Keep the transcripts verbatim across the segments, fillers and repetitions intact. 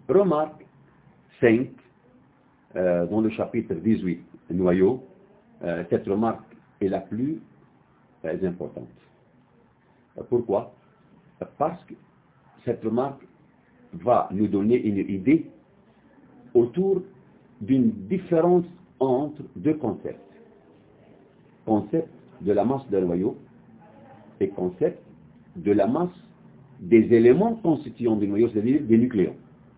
remarque cinq euh, dans le chapitre dix-huit, noyau. Euh, cette remarque est la plus euh, importante. Euh, pourquoi? Parce que cette remarque va nous donner une idée autour d'une différence entre deux concepts. Concept de la masse d'un noyau et concept de la masse des éléments constituants du noyau, c'est-à-dire des nucléons.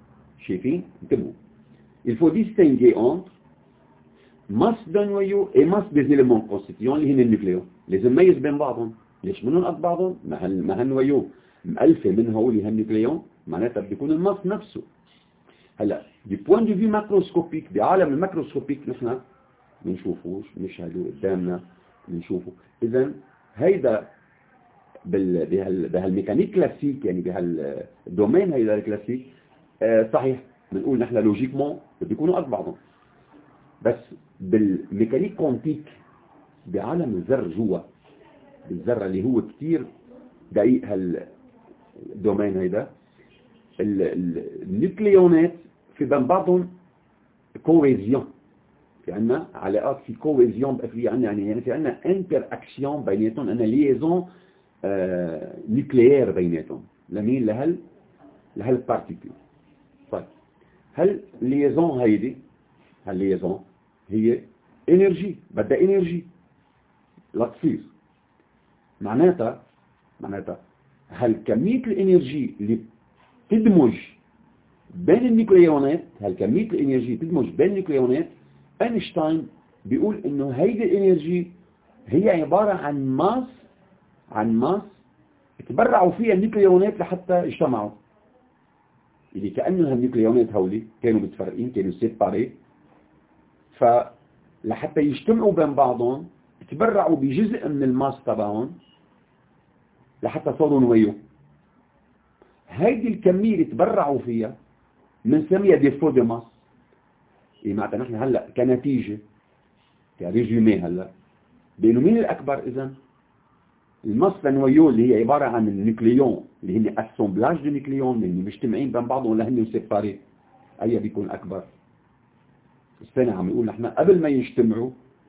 Il faut distinguer entre masse d'un noyau et masse des éléments constituants اللي هن النيوكليون. لازم نميز بين بعضهم. ليش منهم قد بعضهم؟ ما هالنويو مألفة منها واللي هالنيوكليون معناتها بيكون الماس نفسه. هلا du point de vue macroscopique بعالم الميكروسكوبيك نحن بنشوفوش بنشهدوا قدامنا بنشوفه. إذا هيدا بال بهال بهالميكانيك كلاسيك يعني بهالدومين هيدا الكلاسيك آه صحيح بنقول نحن لوجيكمون بيكونوا قد بعضهم. بس بالميكانيك كوانتيك بعالم الذر جوا بالذرة اللي هو كتير دقيق هالدومين هيدا النيوكليونات في بين بعضهم كوهيزيون. في عنا علاقات في كوهيزيون بقى في عنا يعني في عنا انتر اكسيون بيناتهم عنا ليزون آه نيوكليير بيناتهم لمين لهال لهالبارتيكل. طيب هل ليزون هيدي هالليزون هي انرجي بدها انرجي لا تصير معناتها معناتها هل كمية الانرجي اللي تدمج بين النيوكليونات هل كمية الانرجي تدمج بين النيوكليونات اينشتاين بيقول انه هيدي الانرجي هي عبارة عن ماس عن ماس تبرعوا فيها النيوكليونات لحتى اجتمعوا. اللي كأنه هالنيوكليونات هولي كانوا متفرقين كانوا سيباري فلحتى يجتمعوا بين بعضهم تبرعوا بجزء من الماس تبعهم لحتى صاروا نويو. هيدي الكمية اللي تبرعوا فيها بنسميها ديفو دي ماس. إيه معناتها نحن هلا كنتيجة كريزومي هلا بأنه مين الأكبر إذن؟ الماس النويو اللي هي عبارة عن النيوكليون اللي هن اسومبلاج دي نيوكليون اللي مجتمعين بين بعضهم ولا هن سيباري أي بيكون أكبر؟ السنة عم يقول نحن قبل ما يجتمعوا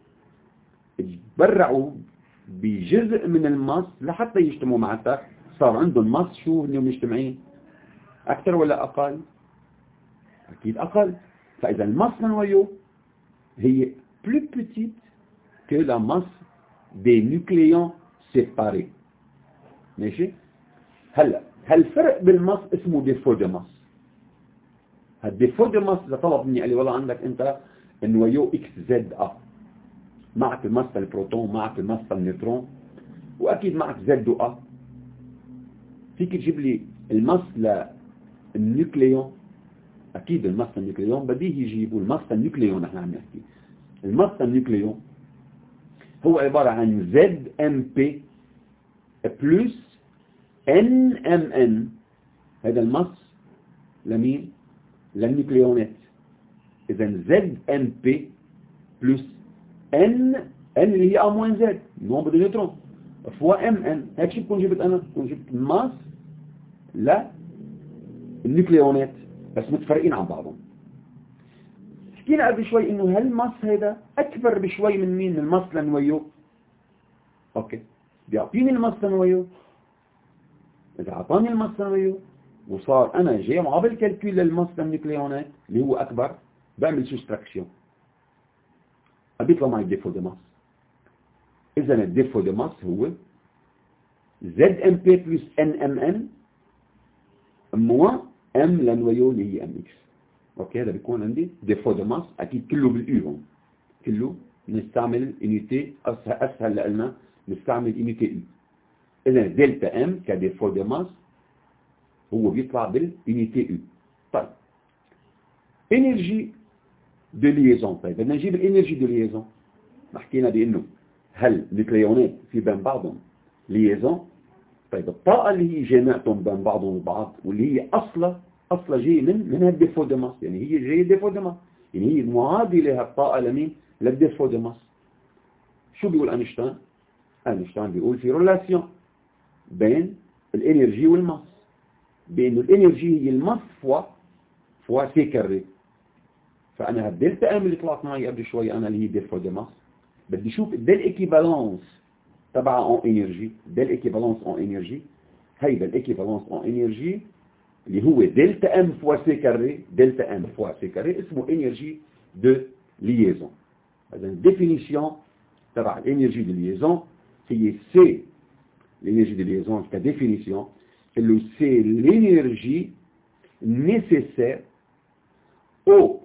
تبرعوا بجزء من الماس لحتى يجتمعوا معناتها صار عندهم ماس شو هن مجتمعين أكثر ولا أقل؟ أكيد أقل. فإذا الماس النويو هي plus petite que la masse des nucléons séparés. ماشي؟ هلا هالفرق بالماس اسمه ديفو دي ماس. هالديفو دي ماس إذا طلب مني قال لي والله عندك أنت النويو إكس زد أ معك الماس البروتون معك الماس النيوترون وأكيد معك زد وأ فيك تجيب لي الماس للنيوكليون. أكيد الماس النيوكليون بديه يجيبوا الماس النيوكليون نحن عم نحكي الماس النيوكليون هو عبارة عن زد ام بي بلس ان ام ان. هذا الماس لمين؟ للنيوكليونات. إذا زد ام بي بلس ان ان اللي هي ا موان زد نومبر دو نيوترون فوا ام ان. هيك شو بكون جبت أنا؟ بكون جبت ماس للنيوكليونات بس متفرقين عن بعضهم. حكينا قبل شوي انه هالماس هيدا اكبر بشوي من مين؟ من الماس للنويو. اوكي بيعطيني الماس للنويو. اذا اعطاني الماس للنويو وصار انا جاي عامل كالكول للماس للنيوكليونات اللي هو اكبر بعمل سبستراكشن بيطلع معي ديفو دي ماس. اذا الديفو دي ماس هو زد ام بي بلس ان ام ان موان ام للنويو اللي هي ام اكس. اوكي هذا بيكون عندي ديفو دي ماس اكيد كله بالايو كله نستعمل يونيتي اسهل اسهل لنا نستعمل يونيتي اي. اذا دلتا ام كديفو دي ماس هو بيطلع باليونيتي اي. طيب انرجي دو ليزون. طيب بدنا نجيب الانرجي دو ليزون. ما حكينا بانه هل نيوكليونات في بين بعضهم ليزون. طيب الطاقه اللي هي جمعتهم بين بعضهم البعض واللي هي اصلا اصلا جاي من من هالديفو دي ماس يعني هي جايه ديفو دي ماس يعني هي معادله هالطاقه لمين؟ للديفو دي ماس. شو بيقول اينشتاين؟ اينشتاين بيقول في ريلاسيون بين الانرجي والماس بانه الانرجي هي الماس فوا فوا سي كاري. فأنا هالدلتا ام اللي طلعت معي قبل شوي أنا اللي هي ديفو دي ماس، بدي شوف ديل ايكيفالونس تبع اون انرجي، ديل ايكيفالونس اون انرجي. هيدا الايكيفالونس اون انرجي اللي هو دلتا ام فوا سي كاري، دلتا ام فوا سي كاري اسمه انرجي دو ليزون. هذا الديفينيسيون تبع الانرجي دو ليزون هي سي. الانرجي دو ليزون كديفينيسيون اللي سي l'énergie nécessaire au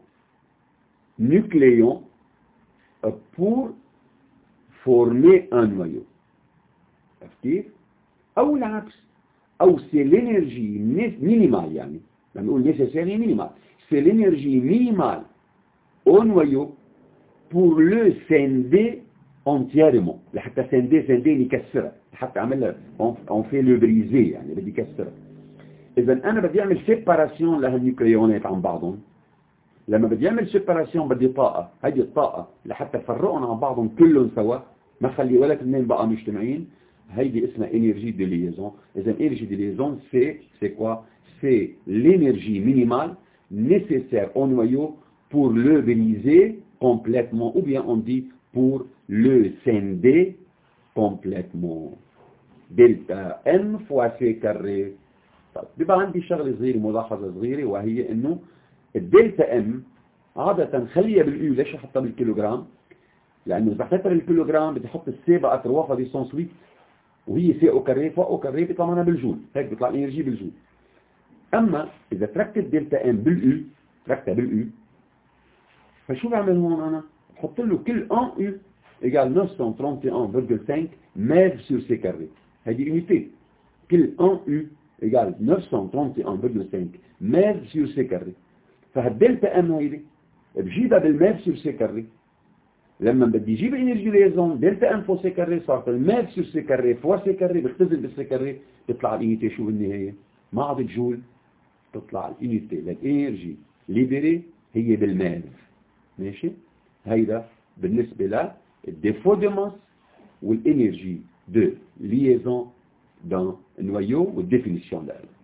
nucléon pour former un noyau. كيف؟ أو العكس، أو c'est l'énergie minimale. يعني لما نقول nécessaire هي minimale، c'est l'énergie minimale au noyau pour le scinder entièrement. لحتى scinder scinder نكسرها، حتى عملها on fait le briser، يعني بدي كسرها. إذا أنا بدي أعمل séparation لهالنيوكليونات عن بعضهم. لما بدي أعمل séparation بدي طاقة، هذه الطاقة لحتى فرقهم عن بعضهم كلهم سوا، ما خلي ولا اثنين بقى مجتمعين، هيدي اسمها énergie de liaison. إذا énergie de liaison c'est c'est quoi? C'est l'énergie minimale nécessaire au noyau pour le briser complètement, ou bien on dit pour le scinder complètement. دلتا M fois C carré. طيب بيبقى عندي شغلة صغيرة، ملاحظة صغيرة، وهي انه الدلتا ام عادة خليها بالايو. ليش احطها بالكيلوغرام؟ لانه اذا حطيتها بالكيلوغرام بدي احط السي بقى تروافا دي سون سويت، وهي سي او كاري فوق او كاري بيطلع معنا بالجول، هيك بيطلع الانرجي بالجول. اما اذا تركت الدلتا ام بالايو، تركتها بالايو، فشو بعمل هون انا؟ بحط له كل ان يو ايجال neuf cent trente et un virgule cinq متر sur c carré. هذه يونيتي. كل ان يو ايجال neuf cent trente et un virgule cinq متر sur c carré. فهالدلتا ام هيدي بجيبها بالمتر sur c carré. لما بدي اجيب انرجي ليزون دلتا ام فو سي كاري صارت المتر sur c carré فوا سي كاري، بختزل بالسي كاري بيطلع اليونيتي شو بالنهايه؟ ما عاد جول، تطلع اليونيتي للانرجي ليبري هي بالمتر. ماشي؟ هيدا بالنسبه للديفو دو ماس والانرجي دو ليزون دان نويو والديفينيسيون لها.